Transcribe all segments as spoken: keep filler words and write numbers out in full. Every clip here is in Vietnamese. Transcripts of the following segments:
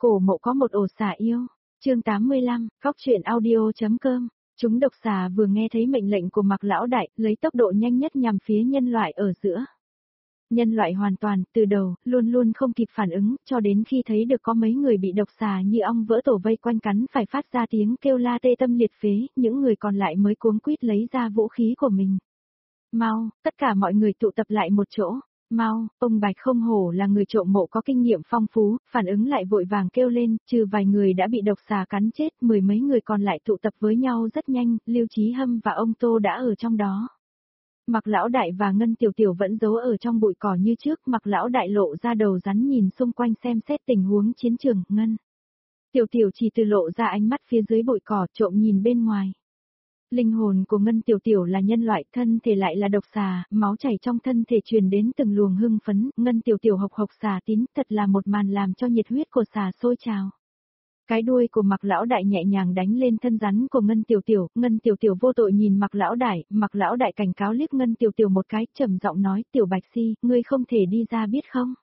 Cổ Mộ có một ổ xà yêu. Chương tám mươi lăm, góc truyện audio.com. Chúng độc xà vừa nghe thấy mệnh lệnh của Mạc lão đại, lấy tốc độ nhanh nhất nhằm phía nhân loại ở giữa. Nhân loại hoàn toàn, từ đầu, luôn luôn không kịp phản ứng, cho đến khi thấy được có mấy người bị độc xà như ong vỡ tổ vây quanh cắn phải phát ra tiếng kêu la tê tâm liệt phế, những người còn lại mới cuống quýt lấy ra vũ khí của mình. Mau, tất cả mọi người tụ tập lại một chỗ. Mau, ông Bạch không hổ là người trộm mộ có kinh nghiệm phong phú, phản ứng lại vội vàng kêu lên, trừ vài người đã bị độc xà cắn chết, mười mấy người còn lại tụ tập với nhau rất nhanh, Lưu Chí Hâm và ông Tô đã ở trong đó. Mạc lão đại và Ngân Tiểu Tiểu vẫn giấu ở trong bụi cỏ như trước, Mạc lão đại lộ ra đầu rắn nhìn xung quanh xem xét tình huống chiến trường, Ngân Tiểu Tiểu chỉ từ lộ ra ánh mắt phía dưới bụi cỏ trộm nhìn bên ngoài. Linh hồn của Ngân Tiểu Tiểu là nhân loại, thân thể lại là độc xà, máu chảy trong thân thể truyền đến từng luồng hưng phấn, Ngân Tiểu Tiểu hộc hộc xà tín, thật là một màn làm cho nhiệt huyết của xà sôi trào. Cái đuôi của Mạc lão đại nhẹ nhàng đánh lên thân rắn của Ngân Tiểu Tiểu, Ngân Tiểu Tiểu vô tội nhìn Mạc lão đại, Mạc lão đại cảnh cáo liếc Ngân Tiểu Tiểu một cái, trầm giọng nói, Tiểu Bạch Si, ngươi không thể đi ra biết không?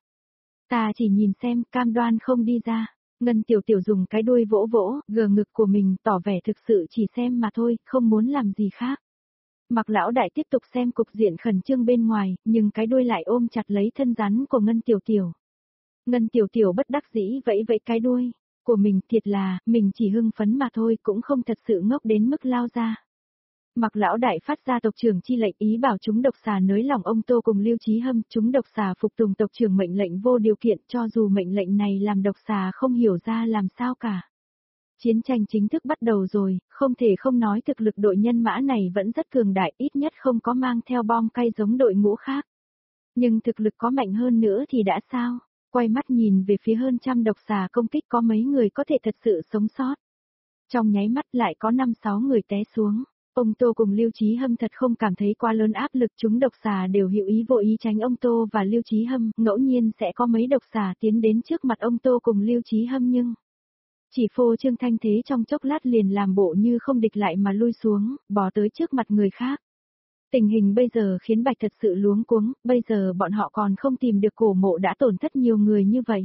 Ta chỉ nhìn xem, cam đoan không đi ra. Ngân Tiểu Tiểu dùng cái đuôi vỗ vỗ, gờ ngực của mình, tỏ vẻ thực sự chỉ xem mà thôi, không muốn làm gì khác. Mạc lão đại tiếp tục xem cục diện khẩn trương bên ngoài, nhưng cái đuôi lại ôm chặt lấy thân rắn của Ngân Tiểu Tiểu. Ngân Tiểu Tiểu bất đắc dĩ vẫy vẫy cái đuôi của mình, thiệt là, mình chỉ hưng phấn mà thôi, cũng không thật sự ngốc đến mức lao ra. Mạc lão đại phát ra tộc trưởng chi lệnh, ý bảo chúng độc xà nới lỏng ông Tô cùng Lưu Chí Hâm, chúng độc xà phục tùng tộc trưởng mệnh lệnh vô điều kiện, cho dù mệnh lệnh này làm độc xà không hiểu ra làm sao cả. Chiến tranh chính thức bắt đầu rồi, không thể không nói thực lực đội nhân mã này vẫn rất cường đại, ít nhất không có mang theo bom cay giống đội ngũ khác. Nhưng thực lực có mạnh hơn nữa thì đã sao? Quay mắt nhìn về phía hơn trăm độc xà công kích, có mấy người có thể thật sự sống sót. Trong nháy mắt lại có năm sáu người té xuống. Ông Tô cùng Lưu Chí Hâm thật không cảm thấy quá lớn áp lực, chúng độc xà đều hữu ý vô ý tránh ông Tô và Lưu Chí Hâm, ngẫu nhiên sẽ có mấy độc xà tiến đến trước mặt ông Tô cùng Lưu Chí Hâm nhưng chỉ phô trương thanh thế trong chốc lát liền làm bộ như không địch lại mà lui xuống, bỏ tới trước mặt người khác. Tình hình bây giờ khiến Bạch thật sự luống cuống, bây giờ bọn họ còn không tìm được cổ mộ đã tổn thất nhiều người như vậy.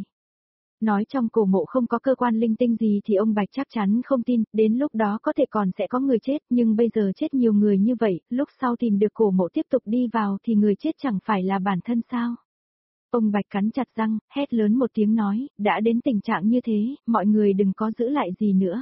Nói trong cổ mộ không có cơ quan linh tinh gì thì ông Bạch chắc chắn không tin, đến lúc đó có thể còn sẽ có người chết, nhưng bây giờ chết nhiều người như vậy, lúc sau tìm được cổ mộ tiếp tục đi vào thì người chết chẳng phải là bản thân sao. Ông Bạch cắn chặt răng, hét lớn một tiếng nói, đã đến tình trạng như thế, mọi người đừng có giữ lại gì nữa.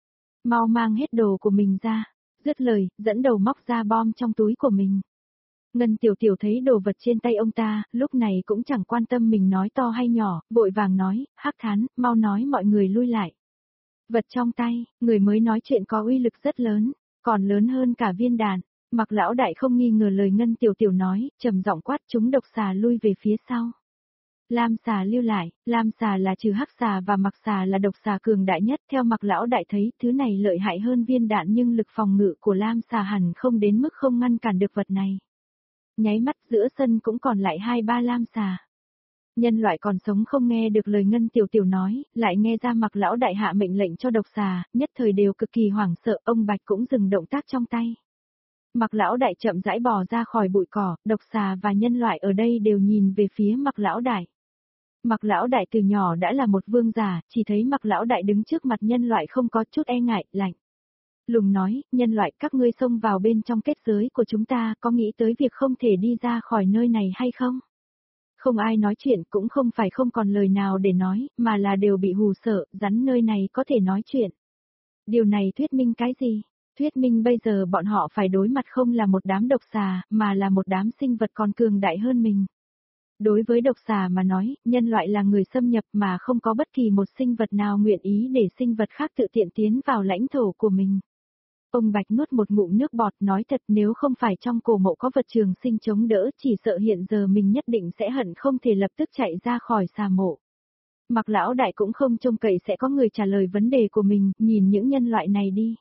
Mau mang hết đồ của mình ra. Dứt lời, dẫn đầu móc ra bom trong túi của mình. Ngân Tiểu Tiểu thấy đồ vật trên tay ông ta, lúc này cũng chẳng quan tâm mình nói to hay nhỏ, vội vàng nói, Hắc Thán, mau nói mọi người lui lại. Vật trong tay, người mới nói chuyện có uy lực rất lớn, còn lớn hơn cả viên đạn. Mạc lão đại không nghi ngờ lời Ngân Tiểu Tiểu nói, trầm giọng quát chúng độc xà lui về phía sau. Lam xà lưu lại, Lam xà là trừ hắc xà và Mạc xà là độc xà cường đại nhất, theo Mạc lão đại thấy, thứ này lợi hại hơn viên đạn nhưng lực phòng ngự của Lam xà hẳn không đến mức không ngăn cản được vật này. Nháy mắt giữa sân cũng còn lại hai ba Lam xà. Nhân loại còn sống không nghe được lời Ngân Tiểu Tiểu nói, lại nghe ra Mạc lão đại hạ mệnh lệnh cho độc xà, nhất thời đều cực kỳ hoảng sợ, ông Bạch cũng dừng động tác trong tay. Mạc lão đại chậm rãi bò ra khỏi bụi cỏ, độc xà và nhân loại ở đây đều nhìn về phía Mạc lão đại. Mạc lão đại từ nhỏ đã là một vương giả, chỉ thấy Mạc lão đại đứng trước mặt nhân loại không có chút e ngại, lạnh lùng nói, nhân loại các ngươi xông vào bên trong kết giới của chúng ta, có nghĩ tới việc không thể đi ra khỏi nơi này hay không? Không ai nói chuyện, cũng không phải không còn lời nào để nói, mà là đều bị hù sợ, rắn nơi này có thể nói chuyện. Điều này thuyết minh cái gì? Thuyết minh bây giờ bọn họ phải đối mặt không là một đám độc xà, mà là một đám sinh vật còn cường đại hơn mình. Đối với độc xà mà nói, nhân loại là người xâm nhập mà không có bất kỳ một sinh vật nào nguyện ý để sinh vật khác tự tiện tiến vào lãnh thổ của mình. Ông Bạch nuốt một ngụm nước bọt, nói thật, nếu không phải trong cổ mộ có vật trường sinh chống đỡ, chỉ sợ hiện giờ mình nhất định sẽ hận không thể lập tức chạy ra khỏi xà mộ. Mạc lão đại cũng không trông cậy sẽ có người trả lời vấn đề của mình, nhìn những nhân loại này đi.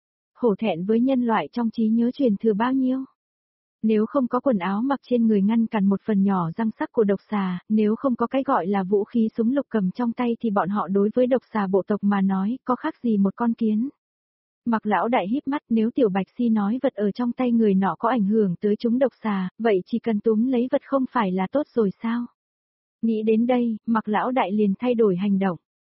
Hổ thẹn với nhân loại trong trí nhớ truyền thừa bao nhiêu. Nếu không có quần áo mặc trên người ngăn cản một phần nhỏ răng sắc của độc xà, nếu không có cái gọi là vũ khí súng lục cầm trong tay thì bọn họ đối với độc xà bộ tộc mà nói, có khác gì một con kiến. Mạc lão đại híp mắt, nếu Tiểu Bạch Si nói vật ở trong tay người nọ có ảnh hưởng tới chúng độc xà, vậy chỉ cần túm lấy vật không phải là tốt rồi sao? Nghĩ đến đây, Mạc lão đại liền thay đổi hành động.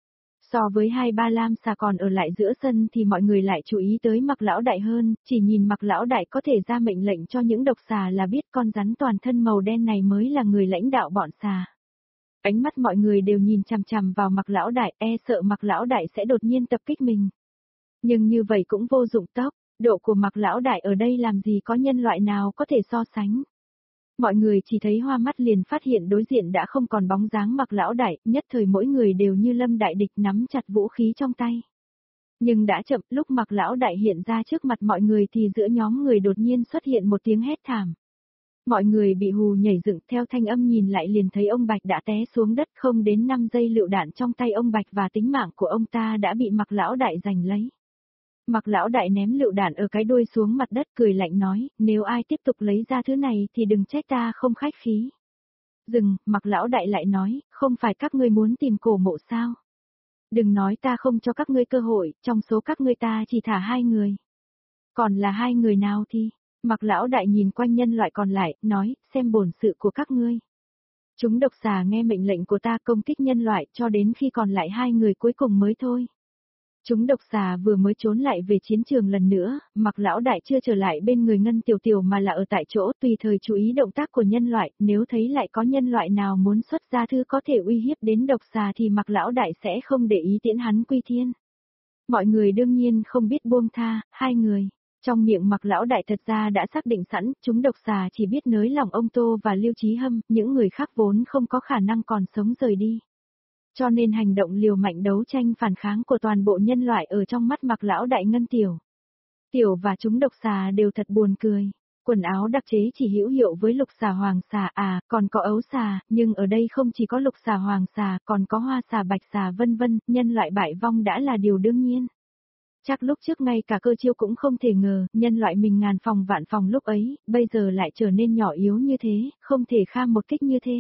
So với hai ba lam xà còn ở lại giữa sân thì mọi người lại chú ý tới Mạc lão đại hơn, chỉ nhìn Mạc lão đại có thể ra mệnh lệnh cho những độc xà là biết con rắn toàn thân màu đen này mới là người lãnh đạo bọn xà. Ánh mắt mọi người đều nhìn chằm chằm vào Mạc lão đại, e sợ Mạc lão đại sẽ đột nhiên tập kích mình. Nhưng như vậy cũng vô dụng, tốc độ của Mạc lão đại ở đây làm gì có nhân loại nào có thể so sánh. Mọi người chỉ thấy hoa mắt liền phát hiện đối diện đã không còn bóng dáng Mạc lão đại, nhất thời mỗi người đều như lâm đại địch nắm chặt vũ khí trong tay. Nhưng đã chậm, lúc Mạc lão đại hiện ra trước mặt mọi người thì giữa nhóm người đột nhiên xuất hiện một tiếng hét thảm. Mọi người bị hù nhảy dựng, theo thanh âm nhìn lại liền thấy ông Bạch đã té xuống đất, không đến năm giây lựu đạn trong tay ông Bạch và tính mạng của ông ta đã bị Mạc lão đại giành lấy. Mạc lão đại ném lựu đạn ở cái đuôi xuống mặt đất, cười lạnh nói, nếu ai tiếp tục lấy ra thứ này thì đừng trách ta không khách khí. Dừng, Mạc lão đại lại nói, không phải các ngươi muốn tìm cổ mộ sao? Đừng nói ta không cho các ngươi cơ hội, trong số các ngươi ta chỉ thả hai người. Còn là hai người nào thì? Mạc lão đại nhìn quanh nhân loại còn lại, nói, xem bổn sự của các ngươi. Chúng độc xà nghe mệnh lệnh của ta công kích nhân loại cho đến khi còn lại hai người cuối cùng mới thôi. Chúng độc xà vừa mới trốn lại về chiến trường lần nữa, Mạc lão đại chưa trở lại bên người Ngân Tiểu Tiểu mà là ở tại chỗ tùy thời chú ý động tác của nhân loại, nếu thấy lại có nhân loại nào muốn xuất ra thứ có thể uy hiếp đến độc xà thì Mạc lão đại sẽ không để ý tiễn hắn quy thiên. Mọi người đương nhiên không biết buông tha, hai người. Trong miệng Mạc lão đại thật ra đã xác định sẵn, chúng độc xà chỉ biết nới lòng ông Tô và Lưu Chí Hâm, những người khác vốn không có khả năng còn sống rời đi. Cho nên hành động liều mạnh đấu tranh phản kháng của toàn bộ nhân loại ở trong mắt Mạc lão đại Ngân Tiểu. Tiểu và chúng độc xà đều thật buồn cười. Quần áo đặc chế chỉ hữu hiệu với lục xà hoàng xà à, còn có ấu xà, nhưng ở đây không chỉ có lục xà hoàng xà, còn có hoa xà bạch xà vân vân, nhân loại bại vong đã là điều đương nhiên. Chắc lúc trước ngay cả cơ chiêu cũng không thể ngờ, nhân loại mình ngàn phòng vạn phòng lúc ấy, bây giờ lại trở nên nhỏ yếu như thế, không thể kham một kích như thế.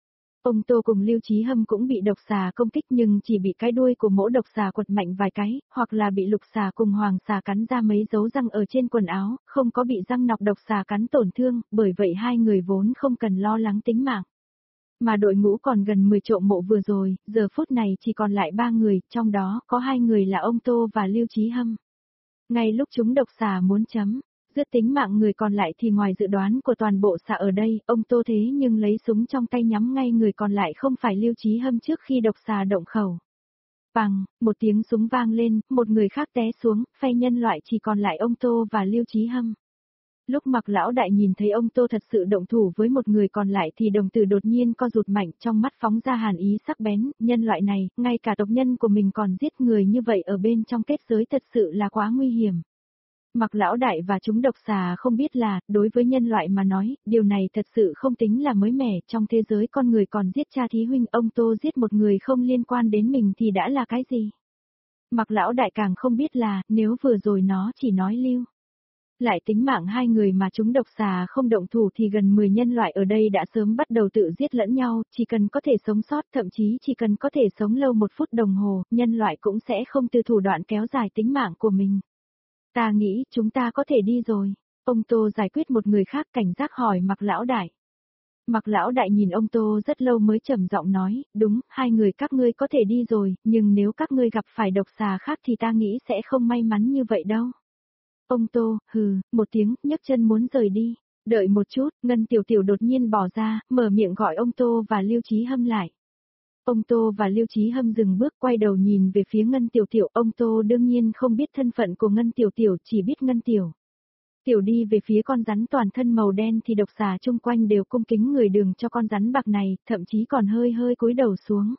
Ông Tô cùng Lưu Chí Hâm cũng bị độc xà công kích nhưng chỉ bị cái đuôi của mỗi độc xà quật mạnh vài cái, hoặc là bị lục xà cùng hoàng xà cắn ra mấy dấu răng ở trên quần áo, không có bị răng nọc độc xà cắn tổn thương, bởi vậy hai người vốn không cần lo lắng tính mạng. Mà đội ngũ còn gần mười trộm mộ vừa rồi, giờ phút này chỉ còn lại ba người, trong đó có hai người là ông Tô và Lưu Chí Hâm. Ngay lúc chúng độc xà muốn chấm dứt tính mạng người còn lại thì ngoài dự đoán của toàn bộ xà ở đây, ông Tô thế nhưng lấy súng trong tay nhắm ngay người còn lại không phải Lưu Chí Hâm trước khi độc xà động khẩu. Bằng, một tiếng súng vang lên, một người khác té xuống, phe nhân loại chỉ còn lại ông Tô và Lưu Chí Hâm. Lúc Mạc lão đại nhìn thấy ông Tô thật sự động thủ với một người còn lại thì đồng tử đột nhiên co rụt mạnh, trong mắt phóng ra hàn ý sắc bén, nhân loại này, ngay cả tộc nhân của mình còn giết người như vậy ở bên trong kết giới thật sự là quá nguy hiểm. Mạc lão đại và chúng độc xà không biết là, đối với nhân loại mà nói, điều này thật sự không tính là mới mẻ, trong thế giới con người còn giết cha thí huynh, ông Tô giết một người không liên quan đến mình thì đã là cái gì? Mạc lão đại càng không biết là, nếu vừa rồi nó chỉ nói lưu lại tính mạng hai người mà chúng độc xà không động thủ thì gần mười nhân loại ở đây đã sớm bắt đầu tự giết lẫn nhau, chỉ cần có thể sống sót, thậm chí chỉ cần có thể sống lâu một phút đồng hồ, nhân loại cũng sẽ không từ thủ đoạn kéo dài tính mạng của mình. Ta nghĩ chúng ta có thể đi rồi. Ông Tô giải quyết một người khác cảnh giác hỏi Mạc lão đại. Mạc lão đại nhìn ông Tô rất lâu mới trầm giọng nói, đúng, hai người các ngươi có thể đi rồi, nhưng nếu các ngươi gặp phải độc xà khác thì ta nghĩ sẽ không may mắn như vậy đâu. Ông Tô, hừ, một tiếng, nhấc chân muốn rời đi. Đợi một chút, Ngân Tiểu Tiểu đột nhiên bỏ ra, mở miệng gọi ông Tô và Lưu Chí Hâm lại. Ông Tô và Lưu Chí Hâm dừng bước quay đầu nhìn về phía Ngân Tiểu Tiểu, ông Tô đương nhiên không biết thân phận của Ngân Tiểu Tiểu, chỉ biết Ngân Tiểu. Tiểu đi về phía con rắn toàn thân màu đen thì độc xà chung quanh đều cung kính người đường cho con rắn bạc này, thậm chí còn hơi hơi cúi đầu xuống.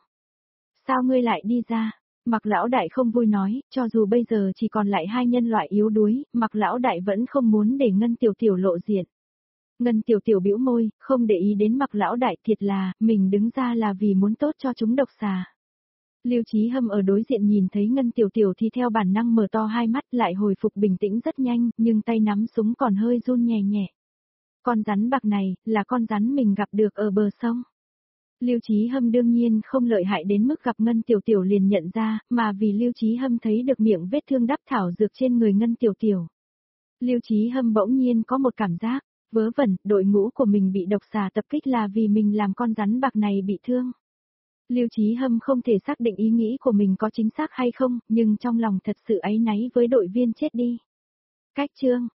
Sao ngươi lại đi ra? Mạc lão đại không vui nói, cho dù bây giờ chỉ còn lại hai nhân loại yếu đuối, Mạc lão đại vẫn không muốn để Ngân Tiểu Tiểu lộ diện. Ngân Tiểu Tiểu bĩu môi, không để ý đến Mạc lão đại, thiệt là, mình đứng ra là vì muốn tốt cho chúng độc xà. Lưu Chí Hâm ở đối diện nhìn thấy Ngân Tiểu Tiểu thì theo bản năng mở to hai mắt lại hồi phục bình tĩnh rất nhanh, nhưng tay nắm súng còn hơi run nhẹ nhẹ. Con rắn bạc này, là con rắn mình gặp được ở bờ sông. Lưu Chí Hâm đương nhiên không lợi hại đến mức gặp Ngân Tiểu Tiểu liền nhận ra, mà vì Lưu Chí Hâm thấy được miệng vết thương đắp thảo dược trên người Ngân Tiểu Tiểu. Lưu Chí Hâm bỗng nhiên có một cảm giác, vớ vẩn, đội ngũ của mình bị độc xà tập kích là vì mình làm con rắn bạc này bị thương. Lưu Chí Hâm không thể xác định ý nghĩ của mình có chính xác hay không, nhưng trong lòng thật sự áy náy với đội viên chết đi. Cách chương,